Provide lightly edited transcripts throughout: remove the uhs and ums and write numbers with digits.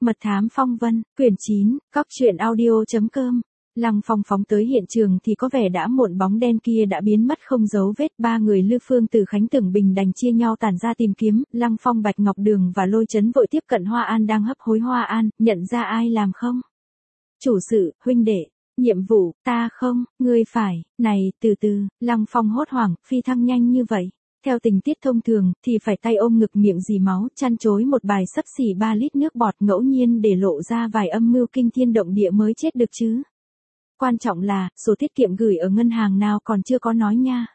Mật thám phong vân, quyển 9, Cóc truyện audio.com. Lăng Phong phóng tới hiện trường thì có vẻ đã muộn, bóng đen kia đã biến mất không dấu vết. Ba người Lư Phương, Từ Khánh, Tưởng Bình đành chia nhau tản ra tìm kiếm. Lăng Phong, Bạch Ngọc Đường và Lôi Chấn vội tiếp cận Hoa An đang hấp hối. Hoa An, nhận ra ai làm không? Chủ sự, huynh đệ. Nhiệm vụ, ta không, ngươi phải. Này, từ từ. Lăng Phong hốt hoảng, phi thăng nhanh như vậy. Theo tình tiết thông thường, thì phải tay ôm ngực miệng dì máu, chăn chối một bài xấp xỉ 3 lít nước bọt, ngẫu nhiên để lộ ra vài âm mưu kinh thiên động địa mới chết được chứ. Quan trọng là, số tiết kiệm gửi ở ngân hàng nào còn chưa có nói nha.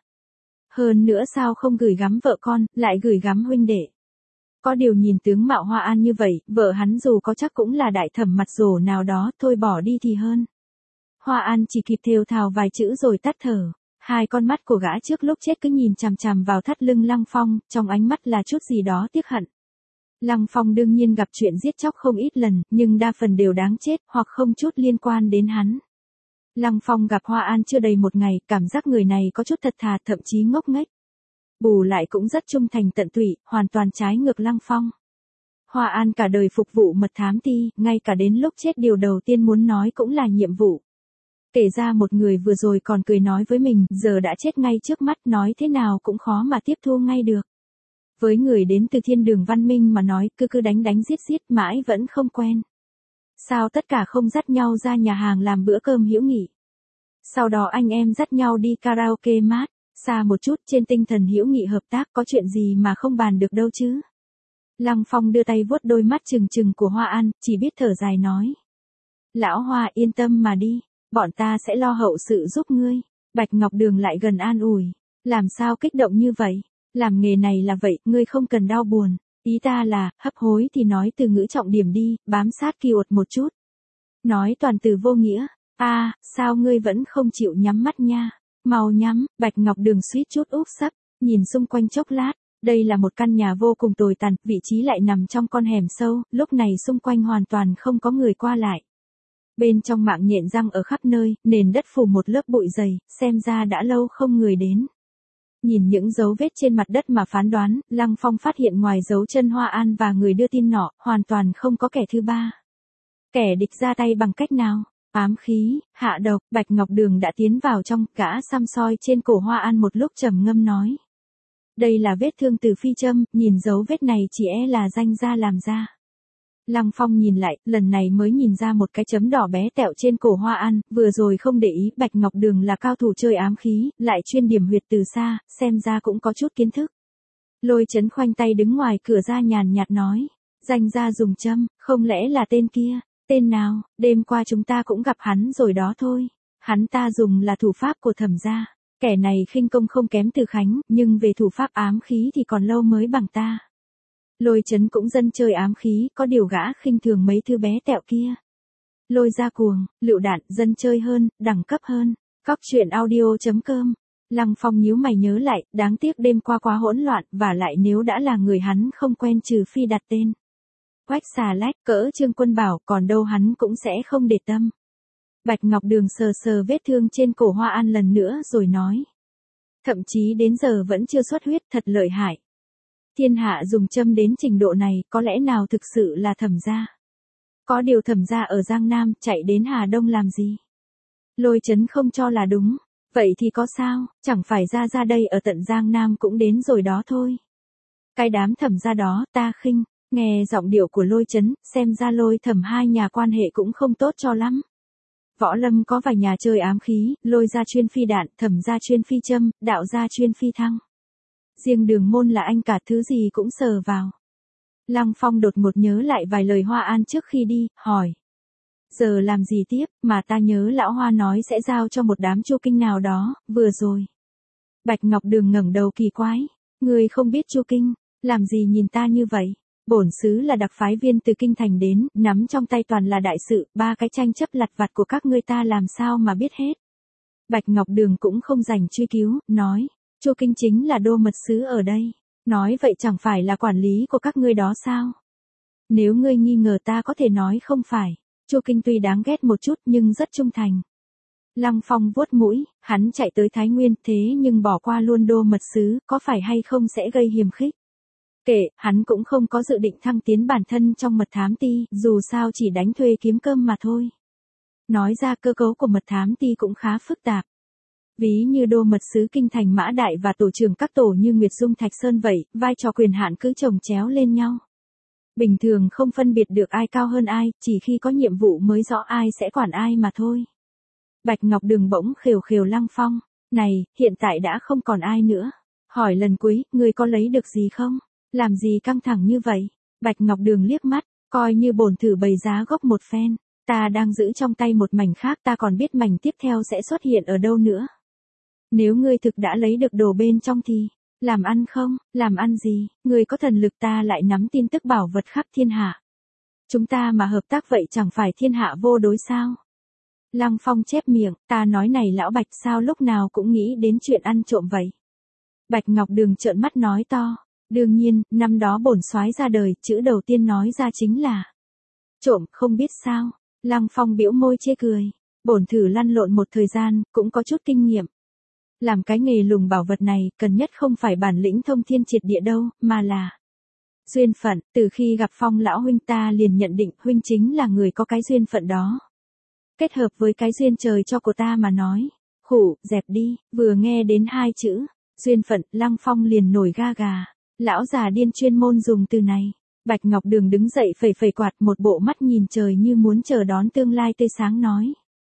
Hơn nữa sao không gửi gắm vợ con, lại gửi gắm huynh đệ. Có điều nhìn tướng mạo Hoa An như vậy, vợ hắn dù có chắc cũng là đại thẩm mặt rồ nào đó, thôi bỏ đi thì hơn. Hoa An chỉ kịp thều thào vài chữ rồi tắt thở. Hai con mắt của gã trước lúc chết cứ nhìn chằm chằm vào thắt lưng Lăng Phong, trong ánh mắt là chút gì đó tiếc hận. Lăng Phong đương nhiên gặp chuyện giết chóc không ít lần, nhưng đa phần đều đáng chết, hoặc không chút liên quan đến hắn. Lăng Phong gặp Hoa An chưa đầy một ngày, cảm giác người này có chút thật thà, thậm chí ngốc nghếch. Bù lại cũng rất trung thành tận tụy, hoàn toàn trái ngược Lăng Phong. Hoa An cả đời phục vụ mật thám ti, ngay cả đến lúc chết điều đầu tiên muốn nói cũng là nhiệm vụ. Kể ra một người vừa rồi còn cười nói với mình, giờ đã chết ngay trước mắt, nói thế nào cũng khó mà tiếp thu ngay được. Với người đến từ thiên đường văn minh mà nói, cứ đánh giết giết mãi vẫn không quen. Sao tất cả không dắt nhau ra nhà hàng làm bữa cơm hữu nghị? Sau đó anh em dắt nhau đi karaoke mát, xa một chút, trên tinh thần hữu nghị hợp tác, có chuyện gì mà không bàn được đâu chứ? Lăng Phong đưa tay vuốt đôi mắt trừng trừng của Hoa An, chỉ biết thở dài nói. Lão Hoa, yên tâm mà đi. Bọn ta sẽ lo hậu sự giúp ngươi. Bạch Ngọc Đường lại gần an ủi. Làm sao kích động như vậy? Làm nghề này là vậy, ngươi không cần đau buồn. Ý ta là, hấp hối thì nói từ ngữ trọng điểm đi, bám sát keyword một chút. Nói toàn từ vô nghĩa. Sao ngươi vẫn không chịu nhắm mắt nha? Mau nhắm. Bạch Ngọc Đường suýt chút úp sấp, nhìn xung quanh chốc lát. Đây là một căn nhà vô cùng tồi tàn, vị trí lại nằm trong con hẻm sâu, lúc này xung quanh hoàn toàn không có người qua lại. Bên trong mạng nhện răng ở khắp nơi, nền đất phủ một lớp bụi dày, xem ra đã lâu không người đến. Nhìn những dấu vết trên mặt đất mà phán đoán, Lăng Phong phát hiện ngoài dấu chân Hoa An và người đưa tin nọ, hoàn toàn không có kẻ thứ ba. Kẻ địch ra tay bằng cách nào? Ám khí, hạ độc. Bạch Ngọc Đường đã tiến vào trong, gã xăm soi trên cổ Hoa An một lúc trầm ngâm nói. Đây là vết thương từ phi châm, nhìn dấu vết này chỉ là danh gia làm ra. Lăng Phong nhìn lại, lần này mới nhìn ra một cái chấm đỏ bé tẹo trên cổ Hoa An, vừa rồi không để ý, Bạch Ngọc Đường là cao thủ chơi ám khí, lại chuyên điểm huyệt từ xa, xem ra cũng có chút kiến thức. Lôi Chấn khoanh tay đứng ngoài cửa ra nhàn nhạt nói, danh gia dùng châm, không lẽ là tên kia? Tên nào? Đêm qua chúng ta cũng gặp hắn rồi đó thôi. Hắn ta dùng là thủ pháp của Thẩm gia. Kẻ này khinh công không kém Từ Khánh, nhưng về thủ pháp ám khí thì còn lâu mới bằng ta. Lôi Chấn cũng dân chơi ám khí, có điều gã khinh thường mấy thứ bé tẹo kia. Lôi ra cuồng, lựu đạn, dân chơi hơn, đẳng cấp hơn. Cóc truyện audio.com. Lăng Phong nhíu mày nhớ lại, đáng tiếc đêm qua quá hỗn loạn, và lại nếu đã là người hắn không quen trừ phi đặt tên. Quách xà lách, cỡ Trương Quân bảo, còn đâu hắn cũng sẽ không để tâm. Bạch Ngọc Đường sờ sờ vết thương trên cổ Hoa An lần nữa rồi nói. Thậm chí đến giờ vẫn chưa xuất huyết, thật lợi hại. Thiên hạ dùng châm đến trình độ này, có lẽ nào thực sự là Thẩm gia? Có điều Thẩm gia ở Giang Nam, chạy đến Hà Đông làm gì? Lôi Chấn không cho là đúng. Vậy thì có sao, chẳng phải ra đây ở tận Giang Nam cũng đến rồi đó thôi. Cái đám Thẩm gia đó, ta khinh. Nghe giọng điệu của Lôi Chấn, xem ra Lôi Thẩm hai nhà quan hệ cũng không tốt cho lắm. Võ Lâm có vài nhà chơi ám khí, Lôi gia chuyên phi đạn, Thẩm gia chuyên phi châm, Đạo gia chuyên phi thăng. Riêng Đường môn là anh cả thứ gì cũng sờ vào. Lăng Phong đột ngột nhớ lại vài lời Hoa An trước khi đi, hỏi. Giờ làm gì tiếp, mà ta nhớ lão Hoa nói sẽ giao cho một đám Chu Kinh nào đó, vừa rồi. Bạch Ngọc Đường ngẩng đầu kỳ quái. Người không biết Chu Kinh, làm gì nhìn ta như vậy? Bổn xứ là đặc phái viên từ Kinh Thành đến, nắm trong tay toàn là đại sự, ba cái tranh chấp lặt vặt của các ngươi ta làm sao mà biết hết. Bạch Ngọc Đường cũng không dành truy cứu, nói. Chu Kinh chính là đô mật sứ ở đây. Nói vậy chẳng phải là quản lý của các ngươi đó sao? Nếu ngươi nghi ngờ ta có thể nói không phải. Chu Kinh tuy đáng ghét một chút nhưng rất trung thành. Lăng Phong vuốt mũi, hắn chạy tới Thái Nguyên thế nhưng bỏ qua luôn đô mật sứ, có phải hay không sẽ gây hiềm khích. Kệ, hắn cũng không có dự định thăng tiến bản thân trong mật thám ty, dù sao chỉ đánh thuê kiếm cơm mà thôi. Nói ra cơ cấu của mật thám ty cũng khá phức tạp. Ví như đô mật sứ Kinh Thành Mã Đại và tổ trưởng các tổ như Nguyệt Dung Thạch Sơn vậy, vai trò quyền hạn cứ chồng chéo lên nhau. Bình thường không phân biệt được ai cao hơn ai, chỉ khi có nhiệm vụ mới rõ ai sẽ quản ai mà thôi. Bạch Ngọc Đường bỗng khều khều Lăng Phong, này, hiện tại đã không còn ai nữa. Hỏi lần cuối, ngươi có lấy được gì không? Làm gì căng thẳng như vậy? Bạch Ngọc Đường liếc mắt, coi như bổn thử bày giá gốc một phen. Ta đang giữ trong tay một mảnh khác, ta còn biết mảnh tiếp theo sẽ xuất hiện ở đâu nữa. Nếu ngươi thực đã lấy được đồ bên trong thì, làm ăn không, làm ăn gì, ngươi có thần lực ta lại nắm tin tức bảo vật khắp thiên hạ. Chúng ta mà hợp tác vậy chẳng phải thiên hạ vô đối sao? Lăng Phong chép miệng, ta nói này lão Bạch sao lúc nào cũng nghĩ đến chuyện ăn trộm vậy. Bạch Ngọc Đường trợn mắt nói to, đương nhiên, năm đó bổn soái ra đời, chữ đầu tiên nói ra chính là trộm, không biết sao. Lăng Phong bĩu môi chê cười, bổn thử lăn lộn một thời gian, cũng có chút kinh nghiệm. Làm cái nghề lùng bảo vật này, cần nhất không phải bản lĩnh thông thiên triệt địa đâu, mà là duyên phận. Từ khi gặp Phong lão huynh ta liền nhận định huynh chính là người có cái duyên phận đó. Kết hợp với cái duyên trời cho của ta mà nói, khủ, dẹp đi, vừa nghe đến hai chữ duyên phận, Lăng Phong liền nổi ga gà. Lão già điên chuyên môn dùng từ này. Bạch Ngọc Đường đứng dậy phẩy phẩy quạt, một bộ mắt nhìn trời như muốn chờ đón tương lai tươi sáng nói.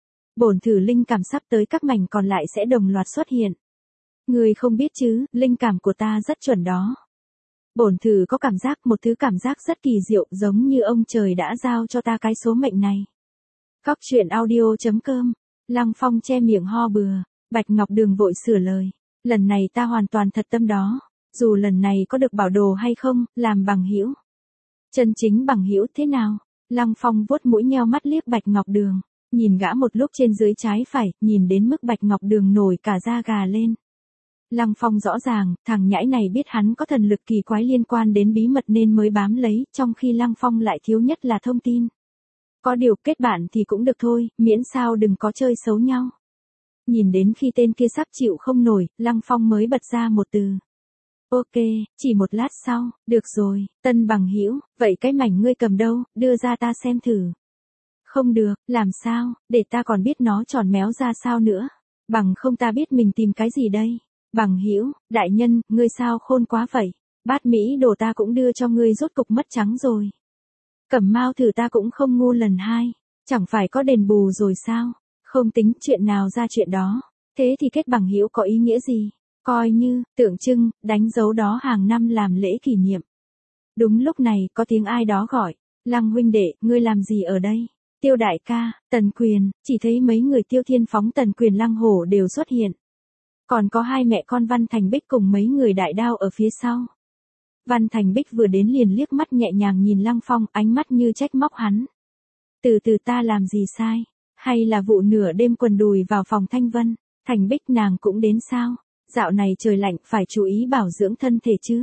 Bổn thử linh cảm sắp tới các mảnh còn lại sẽ đồng loạt xuất hiện. Người không biết chứ, linh cảm của ta rất chuẩn đó. Bổn thử có cảm giác, một thứ cảm giác rất kỳ diệu, giống như ông trời đã giao cho ta cái số mệnh này. Cóc truyện audio.com. Lăng Phong che miệng ho bừa. Bạch Ngọc Đường vội sửa lời. Lần này ta hoàn toàn thật tâm đó. Dù lần này có được bảo đồ hay không, làm bằng hữu. Chân chính bằng hữu thế nào? Lăng Phong vuốt mũi nheo mắt liếc Bạch Ngọc Đường. Nhìn gã một lúc trên dưới trái phải, nhìn đến mức Bạch Ngọc Đường nổi cả da gà lên. Lăng Phong rõ ràng, thằng nhãi này biết hắn có thần lực kỳ quái liên quan đến bí mật nên mới bám lấy, trong khi Lăng Phong lại thiếu nhất là thông tin. Có điều kết bạn thì cũng được thôi, miễn sao đừng có chơi xấu nhau. Nhìn đến khi tên kia sắp chịu không nổi, Lăng Phong mới bật ra một từ. Ok, chỉ một lát sau, được rồi, tân bằng hữu, vậy cái mảnh ngươi cầm đâu, đưa ra ta xem thử. Không được, làm sao, để ta còn biết nó tròn méo ra sao nữa. Bằng không ta biết mình tìm cái gì đây. Bằng hữu, đại nhân, ngươi sao khôn quá vậy. Bát Mỹ đồ ta cũng đưa cho ngươi rốt cục mất trắng rồi. Cẩm mao thử ta cũng không ngu lần hai. Chẳng phải có đền bù rồi sao. Không tính chuyện nào ra chuyện đó. Thế thì kết bằng hữu có ý nghĩa gì? Coi như, tượng trưng, đánh dấu đó hàng năm làm lễ kỷ niệm. Đúng lúc này, có tiếng ai đó gọi. Lăng huynh đệ, ngươi làm gì ở đây? Tiêu đại ca, Tần Quyền, chỉ thấy mấy người Tiêu Thiên Phóng Tần Quyền Lăng Hổ đều xuất hiện. Còn có hai mẹ con Văn Thành Bích cùng mấy người đại đao ở phía sau. Văn Thành Bích vừa đến liền liếc mắt nhẹ nhàng nhìn Lăng Phong, ánh mắt như trách móc hắn. Từ từ ta làm gì sai? Hay là vụ nửa đêm quần đùi vào phòng Thanh Vân? Thành Bích nàng cũng đến sao? Dạo này trời lạnh phải chú ý bảo dưỡng thân thể chứ.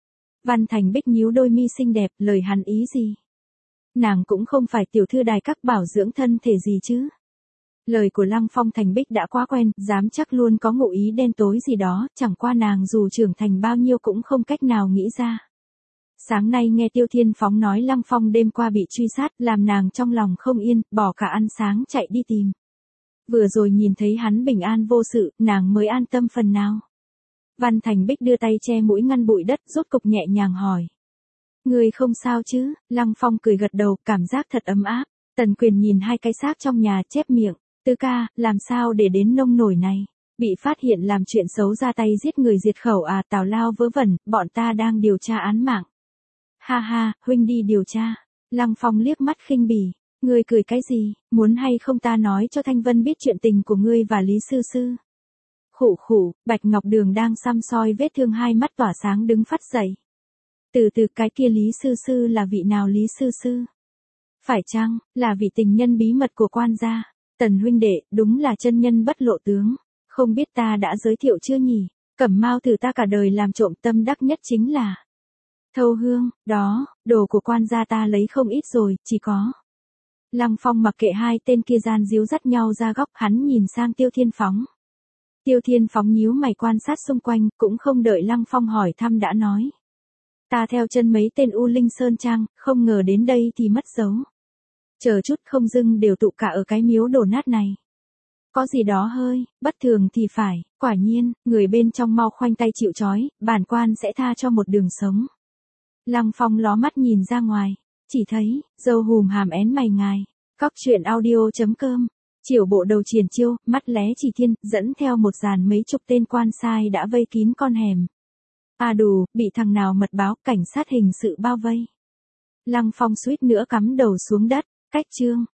Văn Thành Bích nhíu đôi mi xinh đẹp, lời hắn ý gì? Nàng cũng không phải tiểu thư đài các bảo dưỡng thân thể gì chứ. Lời của Lăng Phong Thành Bích đã quá quen, dám chắc luôn có ngụ ý đen tối gì đó, chẳng qua nàng dù trưởng thành bao nhiêu cũng không cách nào nghĩ ra. Sáng nay nghe Tiêu Thiên Phóng nói Lăng Phong đêm qua bị truy sát, làm nàng trong lòng không yên, bỏ cả ăn sáng chạy đi tìm. Vừa rồi nhìn thấy hắn bình an vô sự, nàng mới an tâm phần nào. Văn Thành Bích đưa tay che mũi ngăn bụi đất, rốt cục nhẹ nhàng hỏi. Người không sao chứ? Lăng Phong cười gật đầu, cảm giác thật ấm áp. Tần Quyền nhìn hai cái xác trong nhà chép miệng. Tứ ca, làm sao để đến nông nổi này? Bị phát hiện làm chuyện xấu ra tay giết người diệt khẩu à? Tào lao vớ vẩn, bọn ta đang điều tra án mạng. Ha ha, huynh đi điều tra. Lăng Phong liếc mắt khinh bỉ. Ngươi cười cái gì, muốn hay không ta nói cho Thanh Vân biết chuyện tình của ngươi và Lý Sư Sư. Khủ khủ, Bạch Ngọc Đường đang xăm soi vết thương, hai mắt tỏa sáng đứng phát dậy. Từ từ, cái kia Lý Sư Sư là vị nào Lý Sư Sư? Phải chăng, là vị tình nhân bí mật của quan gia? Tần huynh đệ, đúng là chân nhân bất lộ tướng. Không biết ta đã giới thiệu chưa nhỉ? Cẩm mao thử ta cả đời làm trộm tâm đắc nhất chính là thâu hương, đó, đồ của quan gia ta lấy không ít rồi, chỉ có. Lăng Phong mặc kệ hai tên kia gian díu dắt nhau ra góc, hắn nhìn sang Tiêu Thiên Phóng. Tiêu Thiên Phóng nhíu mày quan sát xung quanh, cũng không đợi Lăng Phong hỏi thăm đã nói. Ta theo chân mấy tên U Linh Sơn Trang, không ngờ đến đây thì mất dấu. Chờ chút không dưng đều tụ cả ở cái miếu đổ nát này. Có gì đó hơi, bất thường thì phải, quả nhiên, người bên trong mau khoanh tay chịu trói, bản quan sẽ tha cho một đường sống. Lăng Phong ló mắt nhìn ra ngoài, chỉ thấy, dâu hùm hàm én mày ngài. Cóc truyện audio.com. Chiểu bộ đầu triển chiêu, mắt lé chỉ thiên, dẫn theo một dàn mấy chục tên quan sai đã vây kín con hẻm. À đù, bị thằng nào mật báo, cảnh sát hình sự bao vây. Lăng Phong suýt nữa cắm đầu xuống đất, cách chương.